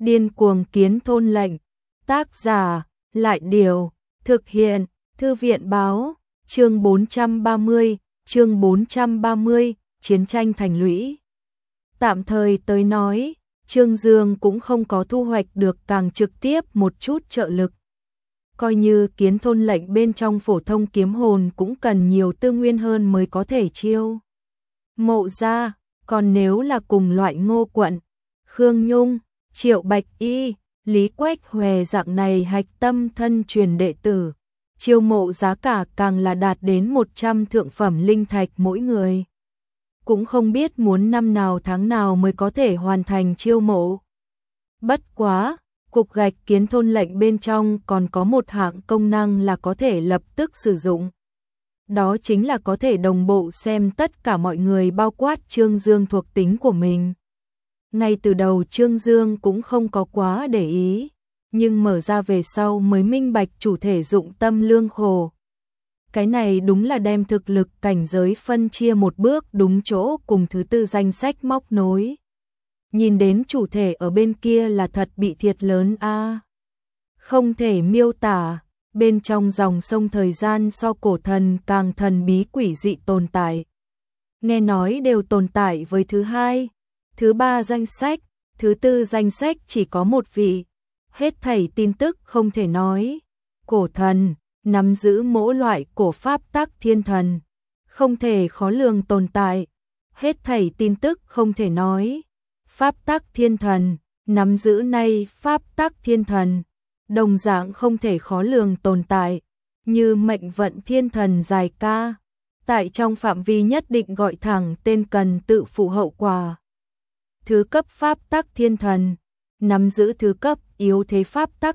Điên cuồng kiến thôn lệnh. Tác giả, Lại Điều. Thực hiện, Thư viện báo. Chương 430, Chiến tranh thành lũy. Tạm thời tới nói, Trương Dương cũng không có thu hoạch được càng trực tiếp một chút trợ lực. Coi như kiến thôn lệnh bên trong phổ thông kiếm hồn cũng cần nhiều tư nguyên hơn mới có thể chiêu mộ ra, còn nếu là cùng loại Ngô Quận, Khương Nhung, Triệu Bạch Y, Lý Quách Hòe dạng này hạch tâm thân truyền đệ tử, chiêu mộ giá cả càng là đạt đến 100 thượng phẩm linh thạch mỗi người. Cũng không biết muốn năm nào tháng nào mới có thể hoàn thành chiêu mộ. Bất quá, cục gạch kiến thôn lệnh bên trong còn có một hạng công năng là có thể lập tức sử dụng. Đó chính là có thể đồng bộ xem tất cả mọi người bao quát Trương Dương thuộc tính của mình. Ngay từ đầu Trương Dương cũng không có quá để ý, nhưng mở ra về sau mới minh bạch chủ thể dụng tâm lương khổ. Cái này đúng là đem thực lực cảnh giới phân chia một bước đúng chỗ cùng thứ tư danh sách móc nối. Nhìn đến chủ thể ở bên kia là thật bị thiệt lớn a. Không thể miêu tả, bên trong dòng sông thời gian so cổ thần càng thần bí quỷ dị tồn tại. Nghe nói đều tồn tại với thứ hai, thứ ba danh sách, thứ tư danh sách chỉ có một vị. Hết thảy tin tức không thể nói. Cổ thần nắm giữ mỗi loại cổ pháp tắc thiên thần, không thể khó lường tồn tại. Hết thảy tin tức không thể nói. Pháp tắc thiên thần nắm giữ nay pháp tắc thiên thần, đồng dạng không thể khó lường tồn tại, như mệnh vận thiên thần dài ca, tại trong phạm vi nhất định gọi thẳng tên cần tự phụ hậu quả. Thứ cấp pháp tắc thiên thần nắm giữ thứ cấp yếu thế pháp tắc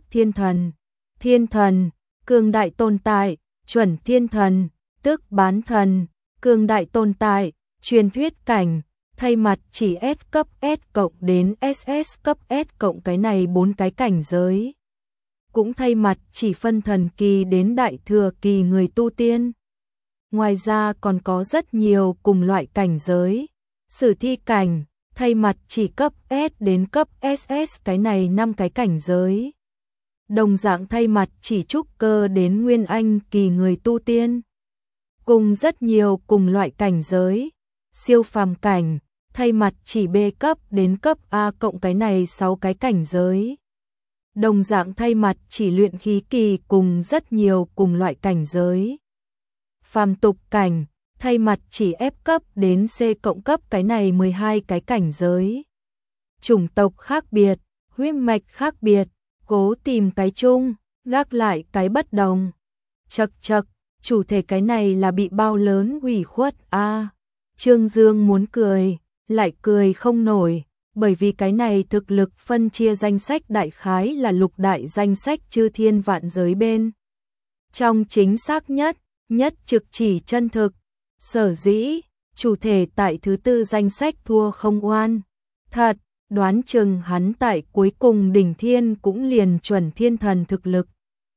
thiên thần, cường đại tồn tại, chuẩn thiên thần, tức bán thần, cường đại tồn tại, truyền thuyết cảnh, thay mặt chỉ S cấp S cộng đến SS cấp S cộng cái này 4 cái cảnh giới. Cũng thay mặt chỉ phân thần kỳ đến đại thừa kỳ người tu tiên. Ngoài ra còn có rất nhiều cùng loại cảnh giới. Sử thi cảnh, thay mặt chỉ cấp S đến cấp SS cái này 5 cái cảnh giới. Đồng dạng thay mặt chỉ trúc cơ đến nguyên anh kỳ người tu tiên. Cùng rất nhiều cùng loại cảnh giới. Siêu phàm cảnh, thay mặt chỉ B cấp đến cấp A cộng cái này 6 cái cảnh giới. Đồng dạng thay mặt chỉ luyện khí kỳ cùng rất nhiều cùng loại cảnh giới. Phàm tục cảnh, thay mặt chỉ F cấp đến C cộng cấp cái này 12 cái cảnh giới. Chủng tộc khác biệt, huyết mạch khác biệt, cố tìm cái chung, gác lại cái bất đồng. Chậc chậc, chủ thể cái này là bị bao lớn ủy khuất a. Trương Dương muốn cười, lại cười không nổi, bởi vì cái này thực lực phân chia danh sách đại khái là lục đại danh sách chư thiên vạn giới bên. Trong chính xác nhất trực chỉ chân thực, sở dĩ, chủ thể tại thứ tư danh sách thua không oan. Thật, đoán chừng hắn tại cuối cùng đỉnh thiên cũng liền chuẩn thiên thần thực lực.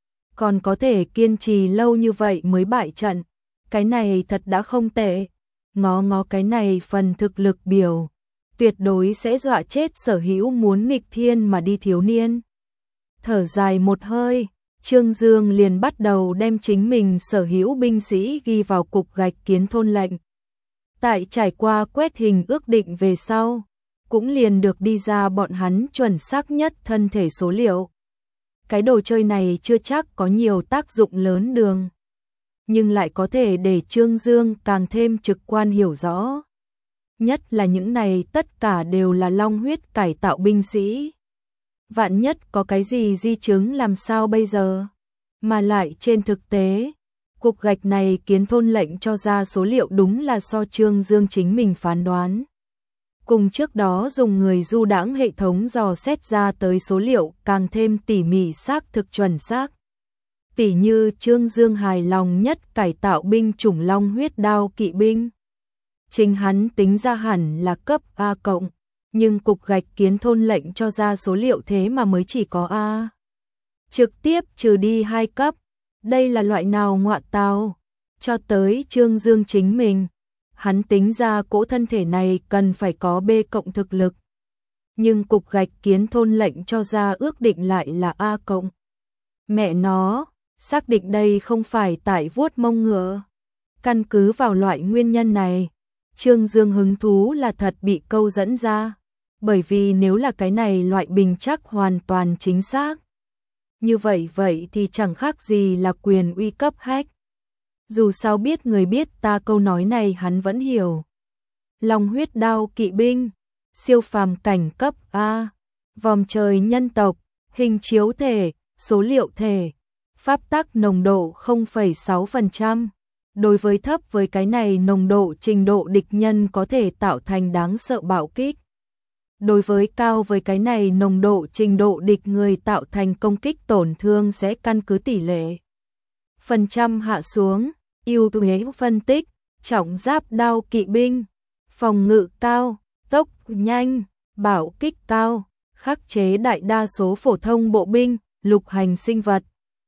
Còn có thể kiên trì lâu như vậy mới bại trận, cái này thật đã không tệ. Ngó cái này phần thực lực biểu, tuyệt đối sẽ dọa chết sở hữu muốn nghịch thiên mà đi thiếu niên. Thở dài một hơi, Trương Dương liền bắt đầu đem chính mình sở hữu binh sĩ ghi vào cục gạch kiến thôn lệnh. Tại trải qua quét hình ước định về sau, cũng liền được đi ra bọn hắn chuẩn xác nhất thân thể số liệu. Cái đồ chơi này chưa chắc có nhiều tác dụng lớn đường, nhưng lại có thể để Trương Dương càng thêm trực quan hiểu rõ. Nhất là những này tất cả đều là long huyết cải tạo binh sĩ. Vạn nhất có cái gì di chứng làm sao bây giờ? Mà lại trên thực tế, cục gạch này kiến thôn lệnh cho ra số liệu đúng là so Trương Dương chính mình phán đoán. Cùng trước đó dùng người du đãng hệ thống dò xét ra tới số liệu càng thêm tỉ mỉ xác thực chuẩn xác. Tỉ như Trương Dương hài lòng nhất cải tạo binh chủng long huyết đao kỵ binh. Chính hắn tính ra hẳn là cấp A cộng, nhưng cục gạch kiến thôn lệnh cho ra số liệu thế mà mới chỉ có A. Trực tiếp trừ đi 2 cấp, đây là loại nào ngọa tào. Cho tới Trương Dương chính mình, hắn tính ra cỗ thân thể này cần phải có B cộng thực lực. nhưng cục gạch Kiến Thôn lệnh cho ra ước định lại là A cộng. Mẹ nó, xác định đây không phải tại vuốt mông ngựa. Căn cứ vào loại nguyên nhân này, Trương Dương hứng thú là thật bị câu dẫn ra, bởi vì nếu là cái này loại bình chắc hoàn toàn chính xác. Như vậy thì chẳng khác gì là quyền uy cấp hack. Dù sao biết người biết ta, câu nói này hắn vẫn hiểu. Long huyết đao kỵ binh, siêu phàm cảnh cấp A, vòm trời nhân tộc, hình chiếu thể, số liệu thể, pháp tắc nồng độ 0,6%. Đối với thấp với cái này nồng độ trình độ địch nhân có thể tạo thành đáng sợ bạo kích. Đối với cao với cái này nồng độ trình độ địch người tạo thành công kích tổn thương sẽ căn cứ tỷ lệ phần trăm hạ xuống. Ưu thế phân tích, trọng giáp đao kỵ binh, phòng ngự cao, tốc nhanh, bảo kích cao, khắc chế đại đa số phổ thông bộ binh, lục hành sinh vật.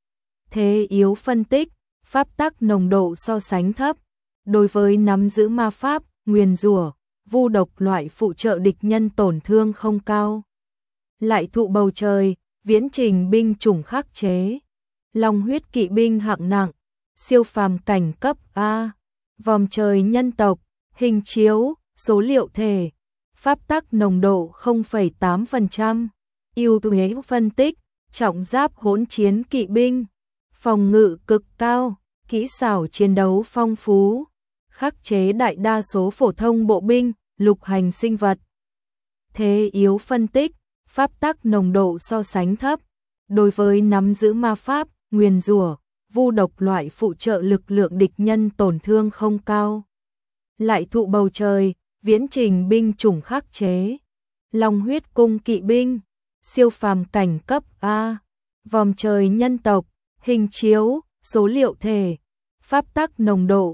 Thế yếu phân tích, pháp tắc nồng độ so sánh thấp. Đối với nắm giữ ma pháp, nguyền rủa, vu độc loại phụ trợ địch nhân tổn thương không cao. Lại thụ bầu trời, viễn trình binh chủng khắc chế. Long huyết kỵ binh hạng nặng, siêu phàm cảnh cấp A, vòm trời nhân tộc, hình chiếu, số liệu thể, pháp tắc nồng độ 0,8%. Ưu thế phân tích, trọng giáp hỗn chiến kỵ binh, phòng ngự cực cao, kỹ xảo chiến đấu phong phú, khắc chế đại đa số phổ thông bộ binh, lục hành sinh vật. Thế yếu phân tích, pháp tắc nồng độ so sánh thấp. Đối với nắm giữ ma pháp, nguyền rủa, vu độc loại phụ trợ lực lượng địch nhân tổn thương không cao. Lại thụ bầu trời, viễn trình binh chủng khắc chế. Long huyết cung kỵ binh, siêu phàm cảnh cấp A, vòm trời nhân tộc, hình chiếu, số liệu thể, pháp tắc nồng độ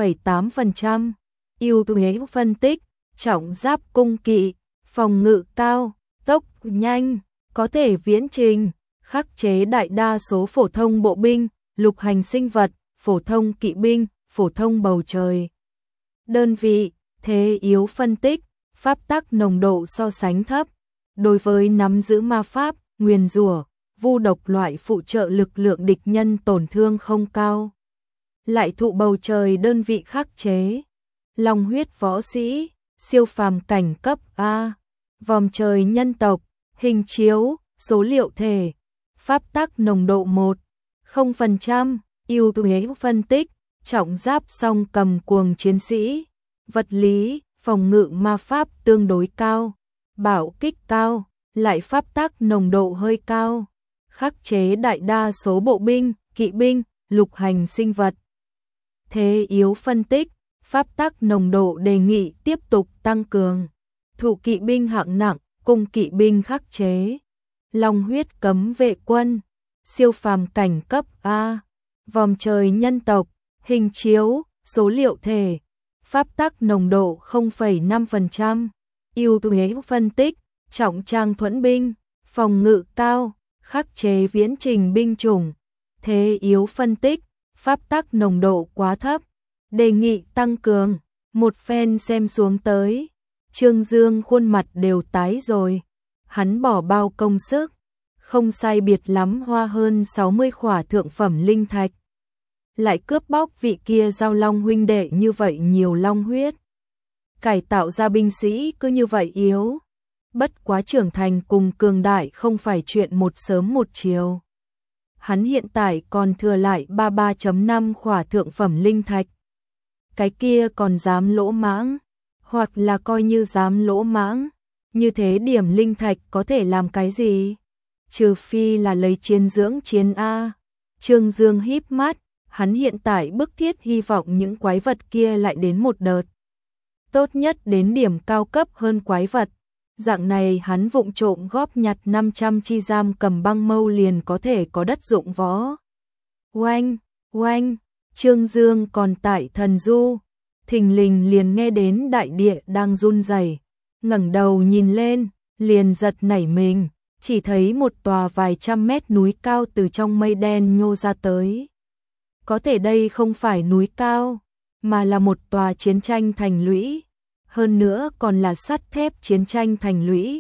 0,8%. Ưu thế phân tích, trọng giáp cung kỵ, phòng ngự cao, tốc nhanh, có thể viễn trình, khắc chế đại đa số phổ thông bộ binh, lục hành sinh vật, phổ thông kỵ binh, phổ thông bầu trời. Đơn vị, thế yếu phân tích, pháp tắc nồng độ so sánh thấp. Đối với nắm giữ ma pháp, nguyền rủa, vu độc loại phụ trợ lực lượng địch nhân tổn thương không cao. Lại thụ bầu trời đơn vị khắc chế. Long huyết võ sĩ, siêu phàm cảnh cấp A, vòm trời nhân tộc, hình chiếu, số liệu thể, pháp tắc nồng độ 1,0%. Ưu thế phân tích, trọng giáp song cầm cuồng chiến sĩ, vật lý, phòng ngự ma pháp tương đối cao, bảo kích cao, lại pháp tắc nồng độ hơi cao, khắc chế đại đa số bộ binh, kỵ binh, lục hành sinh vật. Thế yếu phân tích, pháp tắc nồng độ đề nghị tiếp tục tăng cường. Thụ kỵ binh hạng nặng, cung kỵ binh khắc chế. Long huyết cấm vệ quân, siêu phàm cảnh cấp A, vòm trời nhân tộc, hình chiếu, số liệu thể, pháp tắc nồng độ 0,5%. Ưu thế phân tích, trọng trang thuẫn binh, phòng ngự cao, khắc chế viễn trình binh chủng. Thế yếu phân tích, pháp tắc nồng độ quá thấp, đề nghị tăng cường. Một phen xem xuống tới, Trương Dương khuôn mặt đều tái rồi. Hắn bỏ bao công sức, không sai biệt lắm hoa hơn 60 khỏa thượng phẩm linh thạch. Lại cướp bóc vị kia giao long huynh đệ như vậy nhiều long huyết. Cải tạo ra binh sĩ cứ như vậy yếu. Bất quá trưởng thành cùng cường đại không phải chuyện một sớm một chiều. Hắn hiện tại còn thừa lại 33.5 khỏa thượng phẩm linh thạch. Cái kia còn dám lỗ mãng, hoặc là coi như dám lỗ mãng. Như thế điểm linh thạch có thể làm cái gì? Trừ phi là lấy chiến dưỡng chiến A. Trương Dương híp mắt, hắn hiện tại bức thiết hy vọng những quái vật kia lại đến một đợt. Tốt nhất đến điểm cao cấp hơn quái vật. Dạng này hắn vụng trộm góp nhặt 500 chi giam cầm băng mâu liền có thể có đất dụng võ. Oanh, oanh, Trương Dương còn tại thần du, thình lình liền nghe đến đại địa đang run rẩy, ngẩng đầu nhìn lên, liền giật nảy mình, chỉ thấy một tòa vài trăm mét núi cao từ trong mây đen nhô ra tới. Có thể đây không phải núi cao, mà là một tòa chiến tranh thành lũy, hơn nữa còn là sắt thép chiến tranh thành lũy.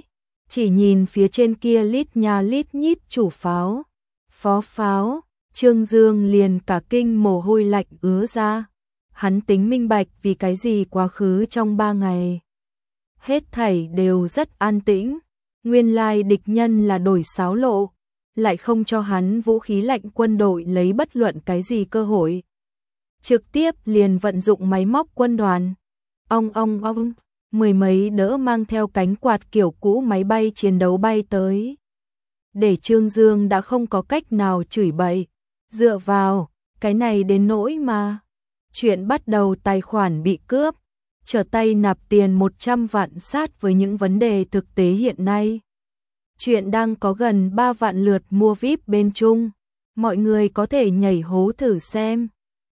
chỉ nhìn phía trên kia lít nha lít nhít chủ pháo, phó pháo, Trương Dương liền cả kinh mồ hôi lạnh ứa ra. Hắn tính minh bạch vì cái gì quá khứ trong 3 ngày. Hết thảy đều rất an tĩnh, nguyên lai địch nhân là đổi xáo lộ, lại không cho hắn vũ khí lạnh quân đội lấy bất luận cái gì cơ hội. Trực tiếp liền vận dụng máy móc quân đoàn. Ong, mười mấy đỡ mang theo cánh quạt kiểu cũ máy bay chiến đấu bay tới. Để Trương Dương đã không có cách nào chửi bậy, dựa vào, cái này đến nỗi mà. Chuyện bắt đầu tài khoản bị cướp, trở tay nạp tiền 100 vạn sát với những vấn đề thực tế hiện nay. Chuyện đang có gần 3 vạn lượt mua VIP bên Trung, mọi người có thể nhảy hố thử xem.